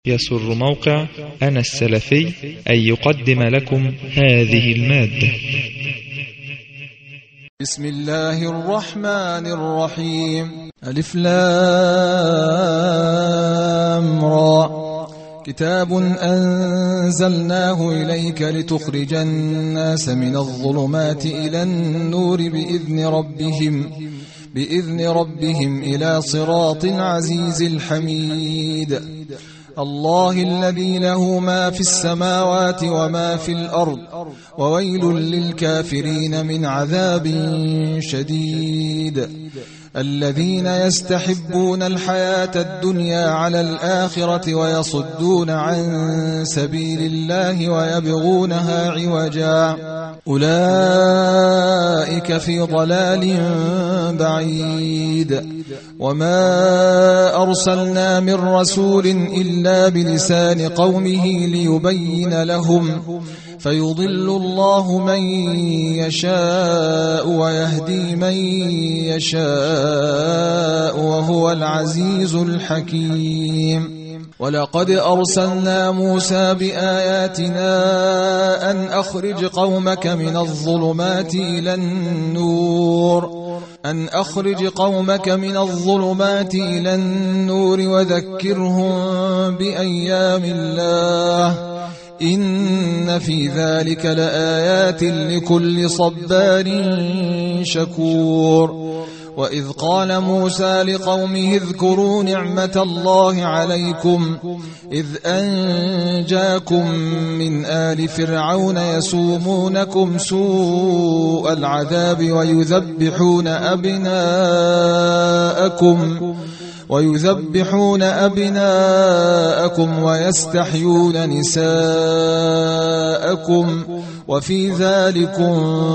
يسر موقع أنا السلفي أن يقدم لكم هذه المادة. بسم الله الرحمن الرحيم. ألف لام را. كتاب أنزلناه إليك لتخرج الناس من الظلمات إلى النور بإذن ربهم إلى صراط العزيز الحميد. الله الذي له ما في السماوات وما في الأرض وويل للكافرين من عذاب شديد. الذين يستحبون الحياة الدنيا على الآخرة ويصدون عن سبيل الله ويبغونها عوجا أولئك في ضلال بعيد. وما أرسلنا من رسول إلا بلسان قومه ليبين لهم فيضل الله من يشاء ويهدي من يشاء وهو العزيز الحكيم. ولقد أرسلنا موسى بآياتنا أن أخرج قومك من الظلمات إلى النور وذكرهم بأيام الله إن في ذلك لآيات لكل صبار شكور. وإذ قال موسى لقومه اذكروا نعمة الله عليكم إذ أنجاكم من آل فرعون يسومونكم سوء العذاب ويذبحون أبناءكم ويستحيون نساءكم وفي ذلكم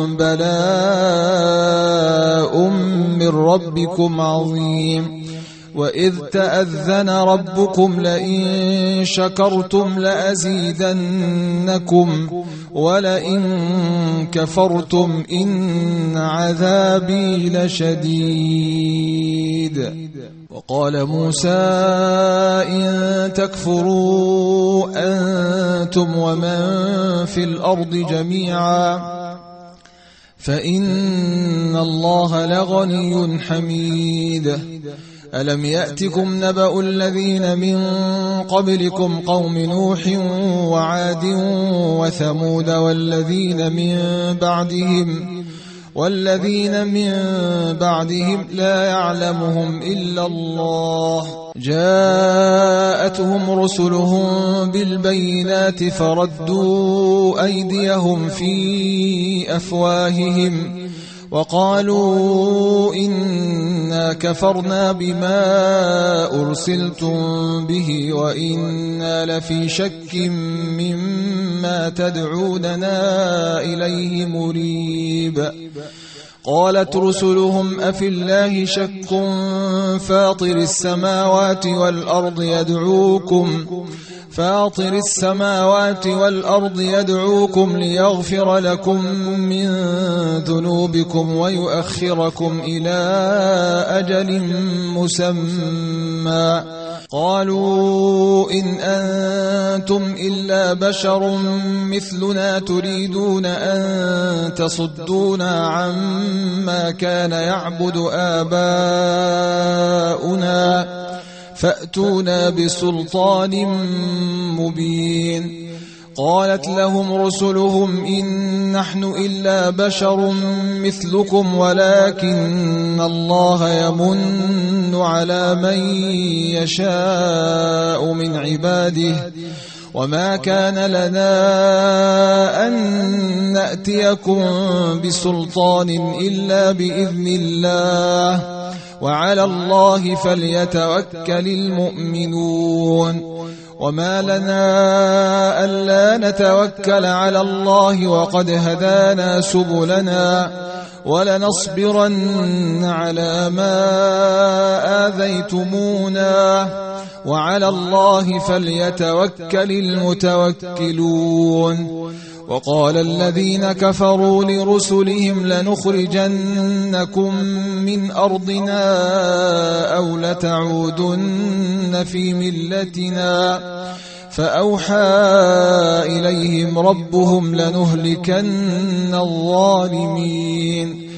بلاء من ربكم عظيم. وإذ تأذن ربكم لئن شكرتم لأزيدنكم ولئن كفرتم إن عذابي لشديد. وقال موسى إن تكفروا أنتم ومن في الأرض جميعا فإن الله لغني حميد. ألم يأتكم نبأ الذين من قبلكم قوم نوح وعاد وثمود والذين من بعدهم لا يعلمهم إلا الله جاءتهم رسلهم بالبينات فردوا أيديهم في أفواههم وقالوا إنا كفرنا بما أرسلتم به وإنا لفي شك مما تدعوننا إليه مريب. قالت رسلهم أفي الله شك فاطر السماوات والأرض يدعوكم ليغفر لكم من ذنوبكم ويؤخركم إلى أجل مسمى. قالوا إن أنتم إلا بشر مثلنا تريدون أن تصدونا عما كان يعبد آباؤنا فأتونا بسلطان مبين. قالت لهم رسلهم إن نحن إلا بشر مثلكم ولكن الله يمن على من يشاء من عباده وما كان لنا أن نأتيكم بسلطان إلا بإذن الله وعلى الله فليتوكل المؤمنون. وما لنا ألا نتوكل على الله وقد هدانا سبلنا ولنصبرن على ما آذيتمونا وعلى الله فليتوكل المتوكلون. وقال الذين كفروا لرسلهم لنخرجنكم من أرضنا أو لتعودن في ملتنا فأوحى إليهم ربهم لنهلكن الظالمين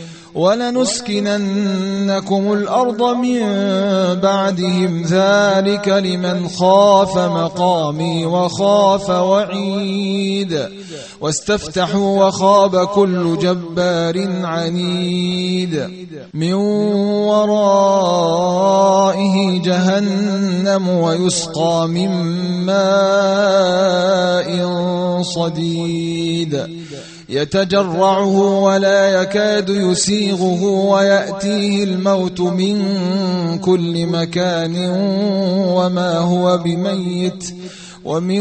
ولنسكننكم الأرض من بعدهم ذلك لمن خاف مقامي وخاف وعيد واستفتحوا وخاب كل جبار عنيد من ورائه جهنم ويسقى من ماء صديد يتجرعه ولا يكاد يسيغه ويأتيه الموت من كل مكان وما هو بميت ومن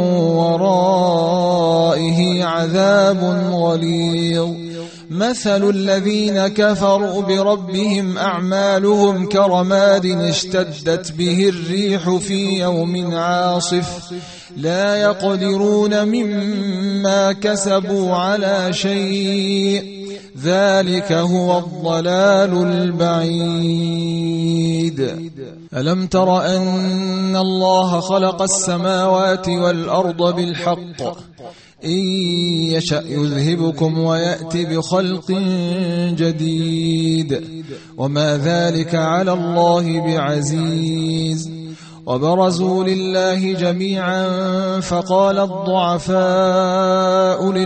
ورائه عذاب غليظ مثل الذين كفروا بربهم أعمالهم كرماد اشتدت به الريح في يوم عاصف لا يقدرون مما كسبوا على شيء ذلك هو الضلال البعيد ألم تر أن الله خلق السماوات والأرض بالحق إن يشأ يذهبكم ويأتي بخلق جديد وما ذلك على الله بعزيز وبرزوا لله جميعا فقال الضعفاء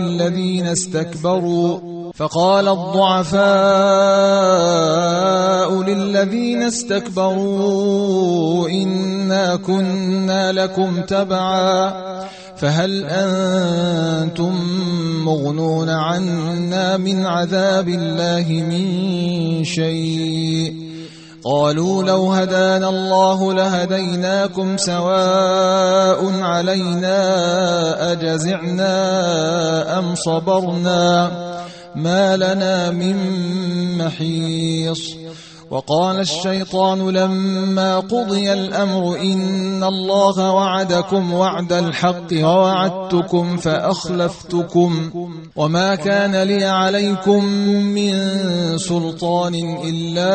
للذين استكبروا إنا كنا لكم تبعا فهل أنتم مغنون عنا من عذاب الله من شيء قالوا لو هدانا الله لهديناكم سواء علينا أجزعنا أم صبرنا ما لنا من محيص وقال الشيطان لما قضي الأمر إن الله وعدكم وعد الحق ووعدتكم فأخلفتكم وما كان لي عليكم من سلطان إلا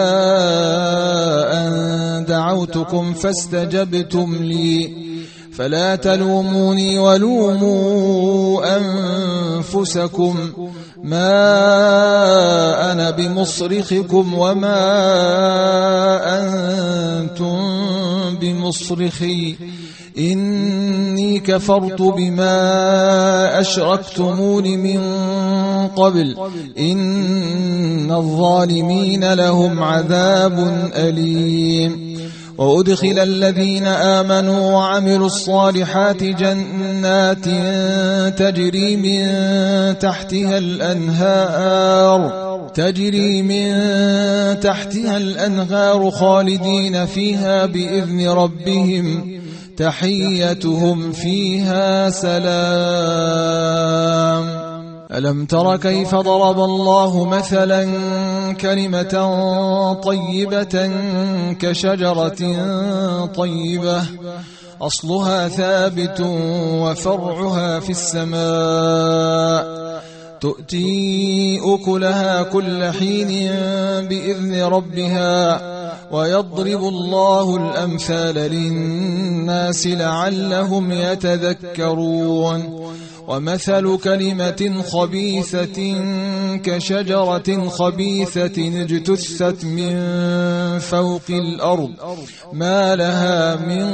أن دعوتكم فاستجبتم لي فلا تلوموني ولوموا أنفسكم ما أنا بمصرخكم وما أنتم بمصرخي إني كفرت بما أشركتمون من قبل إن الظالمين لهم عذاب أليم وأدخل الذين آمنوا وعملوا الصالحات جنات تجري من تحتها الأنهار خالدين فيها بإذن ربهم تحيتهم فيها سلام ألم تر كيف ضرب الله مثلا كلمة طيبة كشجرة طيبة أصلها ثابت وفرعها في السماء تؤتي أكلها كل حين بإذن ربها ويضرب الله الأمثال للناس لعلهم يتذكرون ومثل كلمة خبيثة كشجرة خبيثة اجتثت من فوق الأرض ما لها من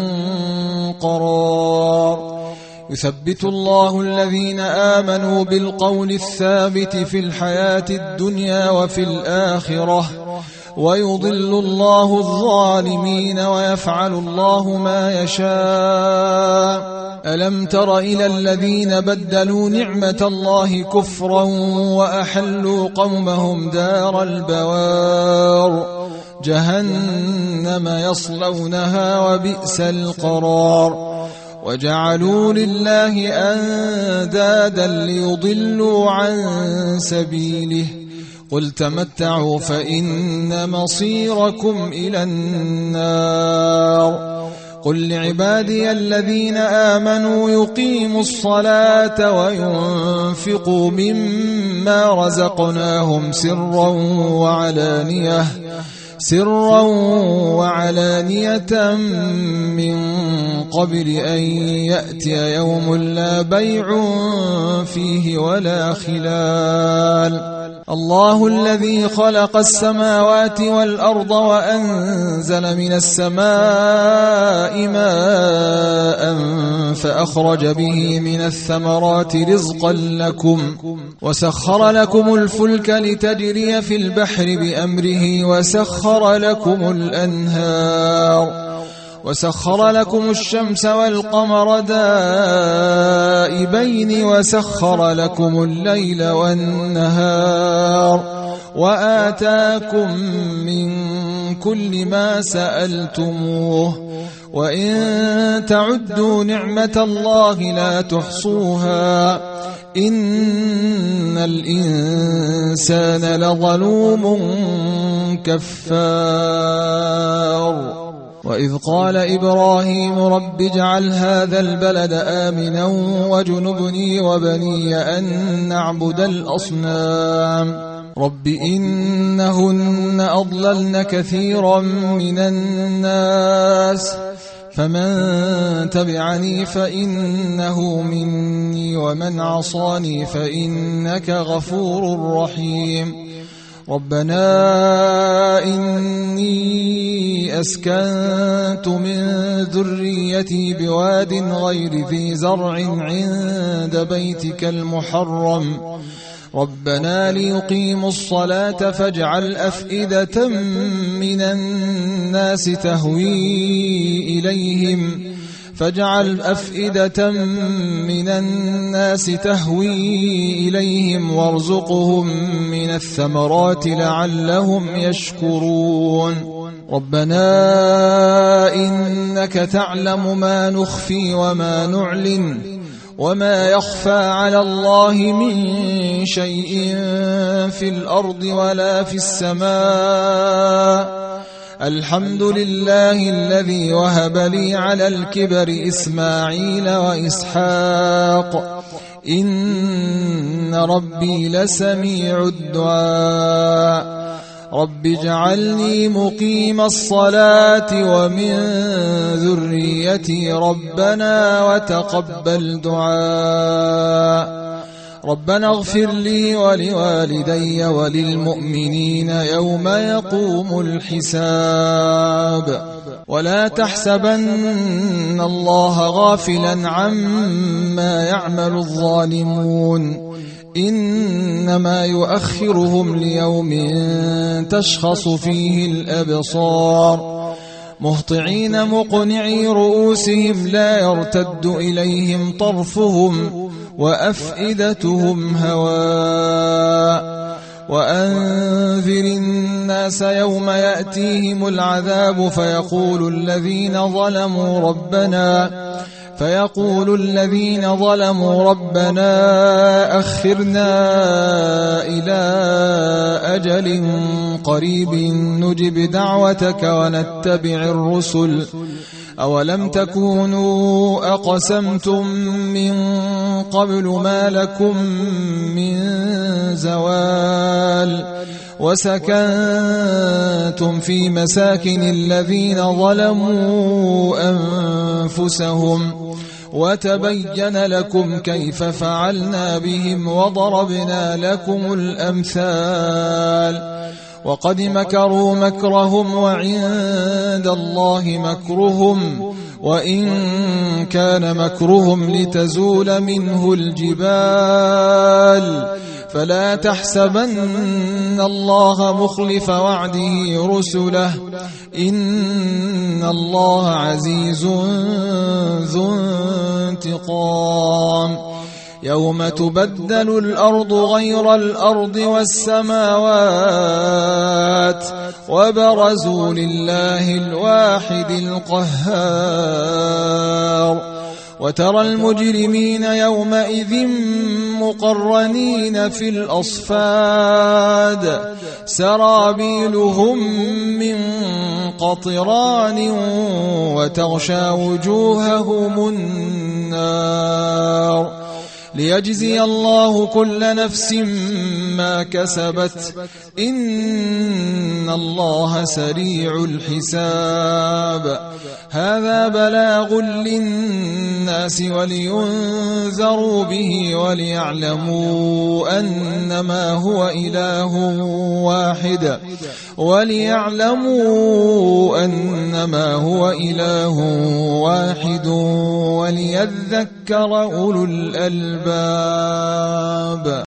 قرار يثبت الله الذين آمنوا بالقول الثابت في الحياة الدنيا وفي الآخرة ويضل الله الظالمين ويفعل الله ما يشاء ألم تر إلى الذين بدلوا نعمة الله كفرا وأحلوا قومهم دار البوار جهنم يصلونها وبئس القرار وجعلوا لله أندادا ليضلوا عن سبيله قل تمتعوا فإن مصيركم إلى النار قل لعبادي الذين آمنوا يقيموا الصلاة وينفقوا مما رزقناهم سرا وعلانية من قبل أن يأتي يوم لا بيع فيه ولا خلال. الله الذي خلق السماوات والأرض وأنزل من السماء ماء فأخرج به من الثمرات رزقا لكم وسخر لكم الفلك لتجري في البحر بأمره وسخر لكم الأنهار وسخر لكم الشمس والقمر دائبين وسخر لكم الليل والنهار وآتاكم من كل ما سألتموه وإن تعدوا نعمة الله لا تحصوها إن الإنسان لظلوم كفار. وإذ قال إبراهيم رب اجعل هذا البلد آمنا واجنبني وبني أن نعبد الأصنام رب إنهن أضللن كثيرا من الناس فمن تبعني فإنه مني ومن عصاني فإنك غفور رحيم. ربنا إني أسكنت من ذريتي بواد غير ذي زرع عند بيتك المحرم ربنا ليقيموا الصلاة فاجعل أفئدة من الناس تهوي إليهم وارزقهم من الثمرات لعلهم يشكرون. ربنا إنك تعلم ما نخفي وما نعلن وما يخفى على الله من شيء في الأرض ولا في السماء. الحمد لله الذي وهب لي على الكبر إسماعيل وإسحاق إن ربي لسميع الدعاء. رب اجعلني مقيم الصلاة ومن ذريتي ربنا وتقبل دعاء. ربنا اغفر لي ولوالدي وللمؤمنين يوم يقوم الحساب. ولا تحسبن الله غافلا عما يعمل الظالمون إنما يؤخرهم ليوم تشخص فيه الأبصار مهطعين مقنعي رؤوسهم لا يرتد إليهم طرفهم وأفئدتهم هواء. وأنذر الناس يوم يأتيهم العذاب فيقول الذين ظلموا ربنا أخرنا إلى أجل قريب نجب دعوتك ونتبع الرسل أولم تكونوا أقسمتم من قبل ما لكم من زوال وسكنتم في مساكن الذين ظلموا أنفسهم وتبين لكم كيف فعلنا بهم وضربنا لكم الأمثال. وقد مكروا مكرهم وعند الله مكرهم وإن كان مكرهم لتزول منه الجبال فلا تحسبن الله مخلف وعده رسله إن الله عزيز ذو انتقام. يوم تبدل الأرض غير الأرض والسماوات وبرزوا لله الواحد القهار. وترى المجرمين يومئذ مقرنين في الأصفاد سرابيلهم من قطران وتغشى وجوههم النار ليجزي الله كل نفس ما كسبت إن الله سريع الحساب هذا بلاغ للناس ولينذروا به وليعلموا أنما هو إله واحد وليذكر أولو الألباب.